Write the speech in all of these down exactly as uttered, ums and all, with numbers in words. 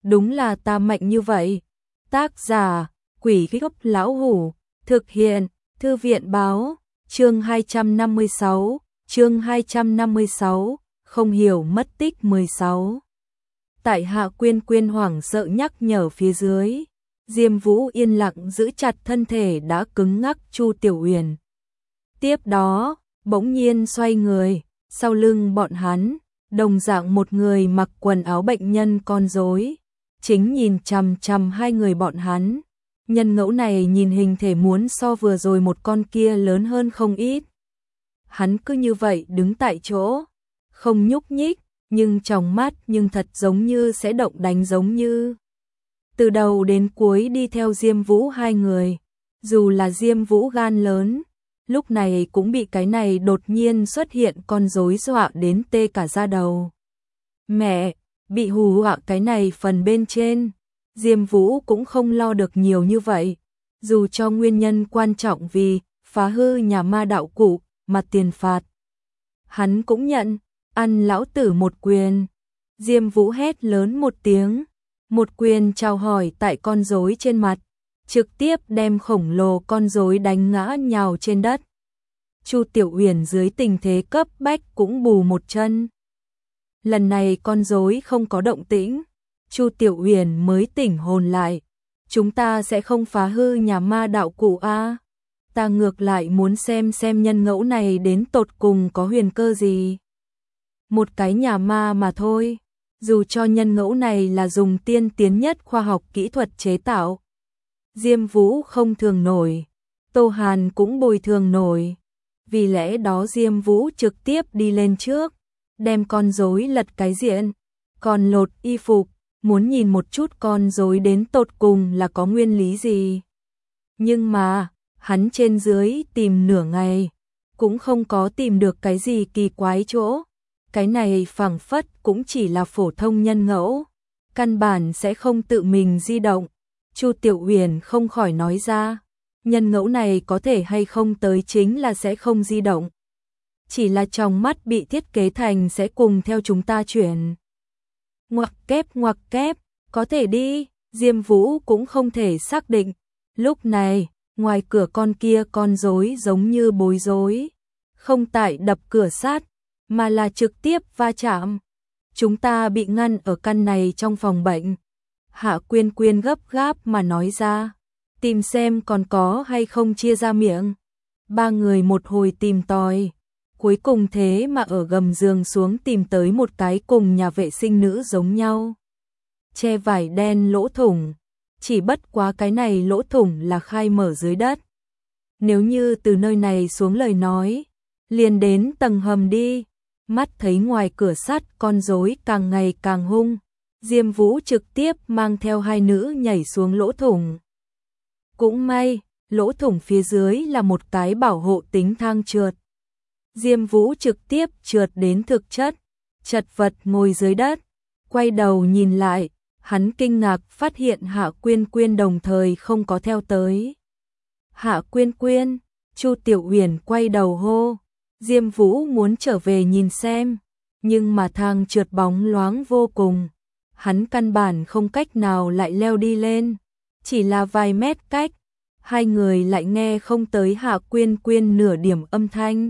đúng là ta mạnh như vậy. Tác giả, Quỷ Gốc Lão Hủ, thực hiện, Thư viện Báo, chương hai trăm năm mươi sáu, chương hai trăm năm mươi sáu, không hiểu mất tích mười sáu. Tại Hạ Quyên Quyên hoảng sợ nhắc nhở phía dưới, Diêm Vũ yên lặng giữ chặt thân thể đã cứng ngắc Chu Tiểu Uyển. Tiếp đó, bỗng nhiên xoay người, sau lưng bọn hắn, đồng dạng một người mặc quần áo bệnh nhân con rối, chính nhìn chằm chằm hai người bọn hắn. Nhân ngẫu này nhìn hình thể muốn so vừa rồi một con kia lớn hơn không ít. Hắn cứ như vậy đứng tại chỗ, không nhúc nhích, nhưng trong mắt nhưng thật giống như sẽ động đánh, giống như từ đầu đến cuối đi theo Diêm Vũ hai người. Dù là Diêm Vũ gan lớn, lúc này cũng bị cái này đột nhiên xuất hiện con rối dọa đến tê cả da đầu. Mẹ, bị hù dọa cái này phần bên trên, Diêm Vũ cũng không lo được nhiều như vậy, dù cho nguyên nhân quan trọng vì phá hư nhà ma đạo cụ mà tiền phạt. Hắn cũng nhận, ăn lão tử một quyền. Diêm Vũ hét lớn một tiếng, một quyền chào hỏi tại con rối trên mặt, trực tiếp đem khổng lồ con rối đánh ngã nhào trên đất. Chu Tiểu Uyển dưới tình thế cấp bách cũng bù một chân. Lần này con rối không có động tĩnh, Chu Tiểu Uyển mới tỉnh hồn lại. Chúng ta sẽ không phá hư nhà ma đạo cụ a? Ta ngược lại muốn xem xem nhân ngẫu này đến tột cùng có huyền cơ gì. Một cái nhà ma mà thôi, dù cho nhân ngẫu này là dùng tiên tiến nhất khoa học kỹ thuật chế tạo. Diêm Vũ không thường nổi, Tô Hàn cũng bồi thường nổi. Vì lẽ đó Diêm Vũ trực tiếp đi lên trước, đem con rối lật cái diện, còn lột y phục, muốn nhìn một chút con rối đến tột cùng là có nguyên lý gì. Nhưng mà, hắn trên dưới tìm nửa ngày, cũng không có tìm được cái gì kỳ quái chỗ. Cái này phảng phất cũng chỉ là phổ thông nhân ngẫu, căn bản sẽ không tự mình di động. Chu Tiểu Uyển không khỏi nói ra, nhân ngẫu này có thể hay không tới chính là sẽ không di động. Chỉ là trong mắt bị thiết kế thành sẽ cùng theo chúng ta chuyển. Ngoặc kép ngoặc kép, có thể đi, Diêm Vũ cũng không thể xác định. Lúc này, ngoài cửa con kia con rối giống như bối rối, không tại đập cửa sát, mà là trực tiếp va chạm. Chúng ta bị ngăn ở căn này trong phòng bệnh. Hạ Quyên Quyên gấp gáp mà nói ra, tìm xem còn có hay không chia ra miệng. Ba người một hồi tìm tòi, cuối cùng thế mà ở gầm giường xuống tìm tới một cái cùng nhà vệ sinh nữ giống nhau, che vải đen lỗ thủng, chỉ bất quá cái này lỗ thủng là khai mở dưới đất. Nếu như từ nơi này xuống lời nói, liền đến tầng hầm đi. Mắt thấy ngoài cửa sắt con rối càng ngày càng hung, Diêm Vũ trực tiếp mang theo hai nữ nhảy xuống lỗ thủng. Cũng may, lỗ thủng phía dưới là một cái bảo hộ tính thang trượt. Diêm Vũ trực tiếp trượt đến thực chất, chật vật ngồi dưới đất, quay đầu nhìn lại, hắn kinh ngạc phát hiện Hạ Quyên Quyên đồng thời không có theo tới. Hạ Quyên Quyên, Chu Tiểu Uyển quay đầu hô. Diêm Vũ muốn trở về nhìn xem, nhưng mà thang trượt bóng loáng vô cùng, hắn căn bản không cách nào lại leo đi lên, chỉ là vài mét cách, hai người lại nghe không tới Hạ Quyên Quyên nửa điểm âm thanh.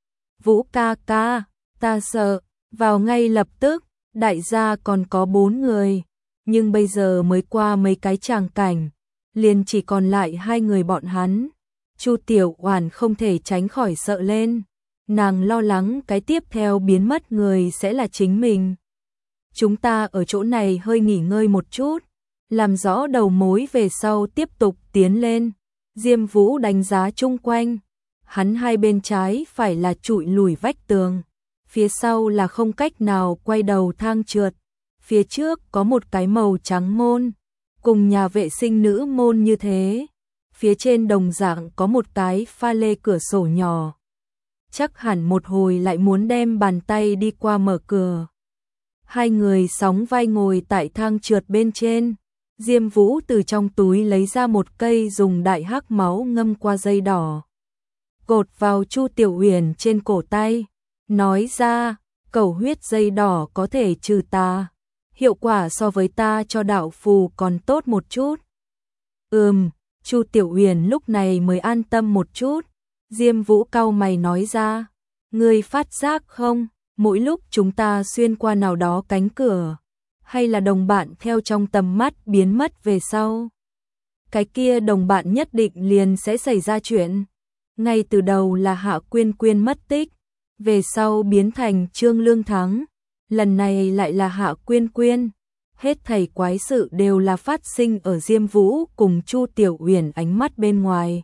Vũ ca ca, ta sợ, vào ngay lập tức, đại gia còn có bốn người, nhưng bây giờ mới qua mấy cái tràng cảnh, liền chỉ còn lại hai người bọn hắn. Chu Tiểu Oản không thể tránh khỏi sợ lên. Nàng lo lắng cái tiếp theo biến mất người sẽ là chính mình. Chúng ta ở chỗ này hơi nghỉ ngơi một chút, làm rõ đầu mối về sau tiếp tục tiến lên. Diêm Vũ đánh giá chung quanh, hắn hai bên trái phải là trụi lùi vách tường, phía sau là không cách nào quay đầu thang trượt, phía trước có một cái màu trắng môn, cùng nhà vệ sinh nữ môn như thế, phía trên đồng dạng có một cái pha lê cửa sổ nhỏ. Chắc hẳn một hồi lại muốn đem bàn tay đi qua mở cửa. Hai người sóng vai ngồi tại thang trượt bên trên. Diêm Vũ từ trong túi lấy ra một cây dùng đại hắc máu ngâm qua dây đỏ, cột vào Chu Tiểu Uyển trên cổ tay, nói ra, cầu huyết dây đỏ có thể trừ tà. hiệu quả so với ta cho đạo phù còn tốt một chút. Ừm, Chu Tiểu Uyển lúc này mới an tâm một chút. Diêm Vũ cau mày nói ra, ngươi phát giác không, mỗi lúc chúng ta xuyên qua nào đó cánh cửa, hay là đồng bạn theo trong tầm mắt biến mất về sau, cái kia đồng bạn nhất định liền sẽ xảy ra chuyện. Ngay từ đầu là Hạ Quyên Quyên mất tích, về sau biến thành Trương Lương Thắng, lần này lại là Hạ Quyên Quyên. Hết thảy quái sự đều là phát sinh ở Diêm Vũ cùng Chu Tiểu Uyển ánh mắt bên ngoài.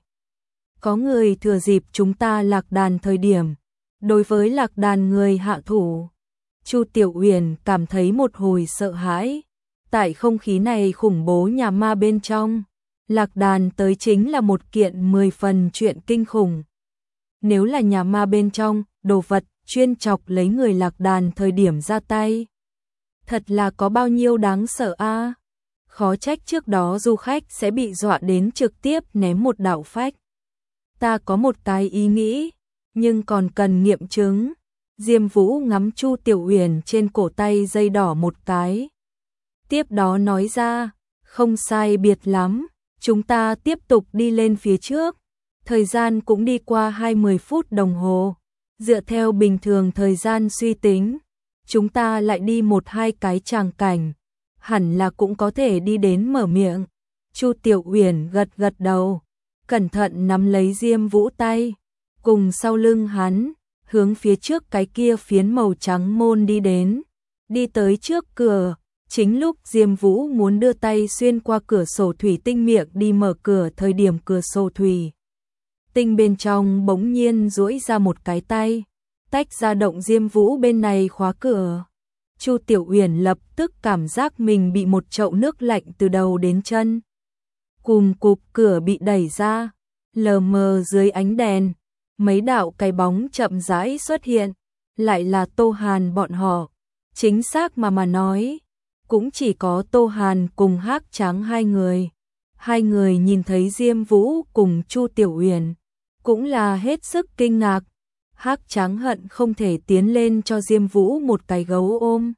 Có người thừa dịp chúng ta lạc đàn thời điểm, đối với lạc đàn người hạ thủ. Chu Tiểu Uyển cảm thấy một hồi sợ hãi. Tại không khí này khủng bố nhà ma bên trong, lạc đàn tới chính là một kiện mười phần chuyện kinh khủng. Nếu là nhà ma bên trong, đồ vật chuyên chọc lấy người lạc đàn thời điểm ra tay, thật là có bao nhiêu đáng sợ a. Khó trách trước đó du khách sẽ bị dọa đến trực tiếp ném một đạo phách. Ta có một cái ý nghĩ, nhưng còn cần nghiệm chứng. Diêm Vũ ngắm Chu Tiểu Uyển trên cổ tay dây đỏ một cái. Tiếp đó nói ra, không sai biệt lắm, chúng ta tiếp tục đi lên phía trước. Thời gian cũng đi qua hai mươi phút đồng hồ. Dựa theo bình thường thời gian suy tính, chúng ta lại đi một hai cái tràng cảnh, hẳn là cũng có thể đi đến mở miệng. Chu Tiểu Uyển gật gật đầu, cẩn thận nắm lấy Diêm Vũ tay, cùng sau lưng hắn, hướng phía trước cái kia phiến màu trắng môn đi đến. Đi tới trước cửa, chính lúc Diêm Vũ muốn đưa tay xuyên qua cửa sổ thủy tinh miệng đi mở cửa thời điểm cửa sổ thủy tinh bên trong bỗng nhiên duỗi ra một cái tay, tách ra động Diêm Vũ bên này khóa cửa. Chu Tiểu Uyển lập tức cảm giác mình bị một chậu nước lạnh từ đầu đến chân. Cùm cụp cửa bị đẩy ra, lờ mờ dưới ánh đèn, mấy đạo cái bóng chậm rãi xuất hiện, lại là Tô Hàn bọn họ. Chính xác mà mà nói, cũng chỉ có Tô Hàn cùng Hắc Tráng hai người. Hai người nhìn thấy Diêm Vũ cùng Chu Tiểu Uyển, cũng là hết sức kinh ngạc. Hắc Tráng hận không thể tiến lên cho Diêm Vũ một cái gấu ôm.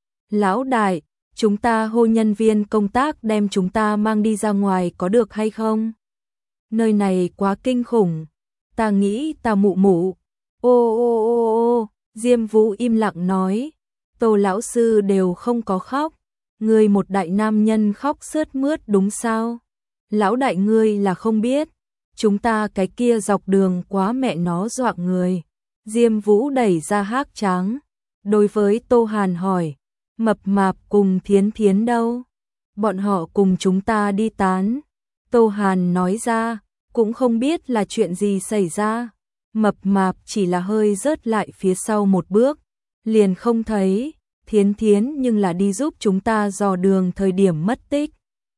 Lão đại, chúng ta hô nhân viên công tác đem chúng ta mang đi ra ngoài có được hay không? Nơi này quá kinh khủng. Ta nghĩ ta mụ mụ. Ô ô ô ô, Diêm Vũ im lặng nói. Tô lão sư đều không có khóc. Ngươi một đại nam nhân khóc sướt mướt đúng sao? Lão đại ngươi là không biết. Chúng ta cái kia dọc đường quá mẹ nó dọa người. Diêm Vũ đẩy ra Hắc Tráng. Đối với Tô Hàn hỏi. Mập mạp cùng Thiến Thiến đâu? Bọn họ cùng chúng ta đi tán. Tô Hàn nói ra. Cũng không biết là chuyện gì xảy ra. Mập mạp chỉ là hơi rớt lại phía sau một bước. Liền không thấy. Thiến Thiến nhưng là đi giúp chúng ta dò đường thời điểm mất tích.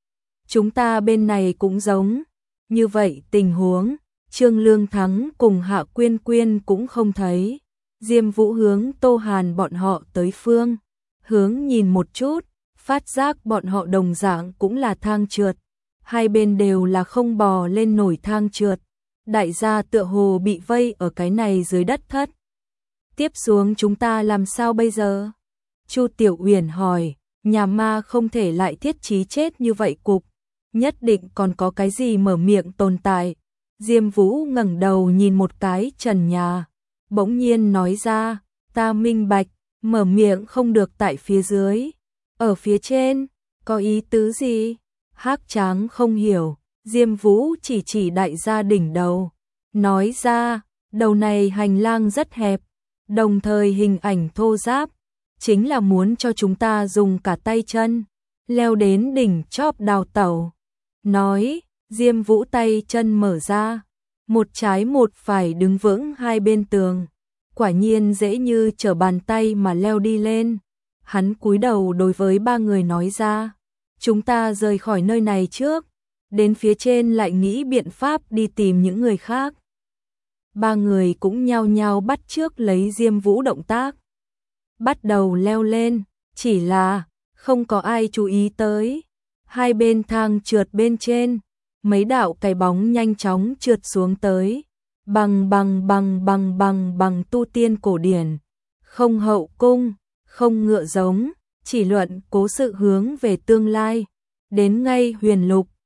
Chúng ta bên này cũng giống. Như vậy tình huống, Trương Lương Thắng cùng Hạ Quyên Quyên cũng không thấy. Diêm Vũ hướng Tô Hàn bọn họ tới phương. Hướng nhìn một chút, phát giác bọn họ đồng dạng cũng là thang trượt. Hai bên đều là không bò lên nổi thang trượt. Đại gia tựa hồ bị vây ở cái này dưới đất thất. Tiếp xuống chúng ta làm sao bây giờ? Chu Tiểu Uyển hỏi, nhà ma không thể lại thiết trí chết như vậy cục. Nhất định còn có cái gì mở miệng tồn tại. Diêm Vũ ngẩng đầu nhìn một cái trần nhà. Bỗng nhiên nói ra, ta minh bạch, mở miệng không được tại phía dưới. Ở phía trên, có ý tứ gì? Hắc Tráng không hiểu. Diêm Vũ chỉ chỉ đại gia đỉnh đầu. Nói ra, đầu này hành lang rất hẹp. Đồng thời hình ảnh thô ráp. Chính là muốn cho chúng ta dùng cả tay chân. Leo đến đỉnh chóp đào tẩu. Nói, Diêm Vũ tay chân mở ra. Một trái một phải đứng vững hai bên tường. Quả nhiên dễ như trở bàn tay mà leo đi lên. Hắn cúi đầu đối với ba người nói ra. Chúng ta rời khỏi nơi này trước. Đến phía trên lại nghĩ biện pháp đi tìm những người khác. Ba người cũng nhao nhao bắt chước lấy Diêm Vũ động tác. Bắt đầu leo lên. Chỉ là không có ai chú ý tới. Hai bên thang trượt bên trên. Mấy đạo cái bóng nhanh chóng trượt xuống tới. Bằng bằng bằng bằng bằng bằng tu tiên cổ điển. Không hậu cung, không ngựa giống. chỉ luận cố sự hướng về tương lai. Đến ngay huyền lục,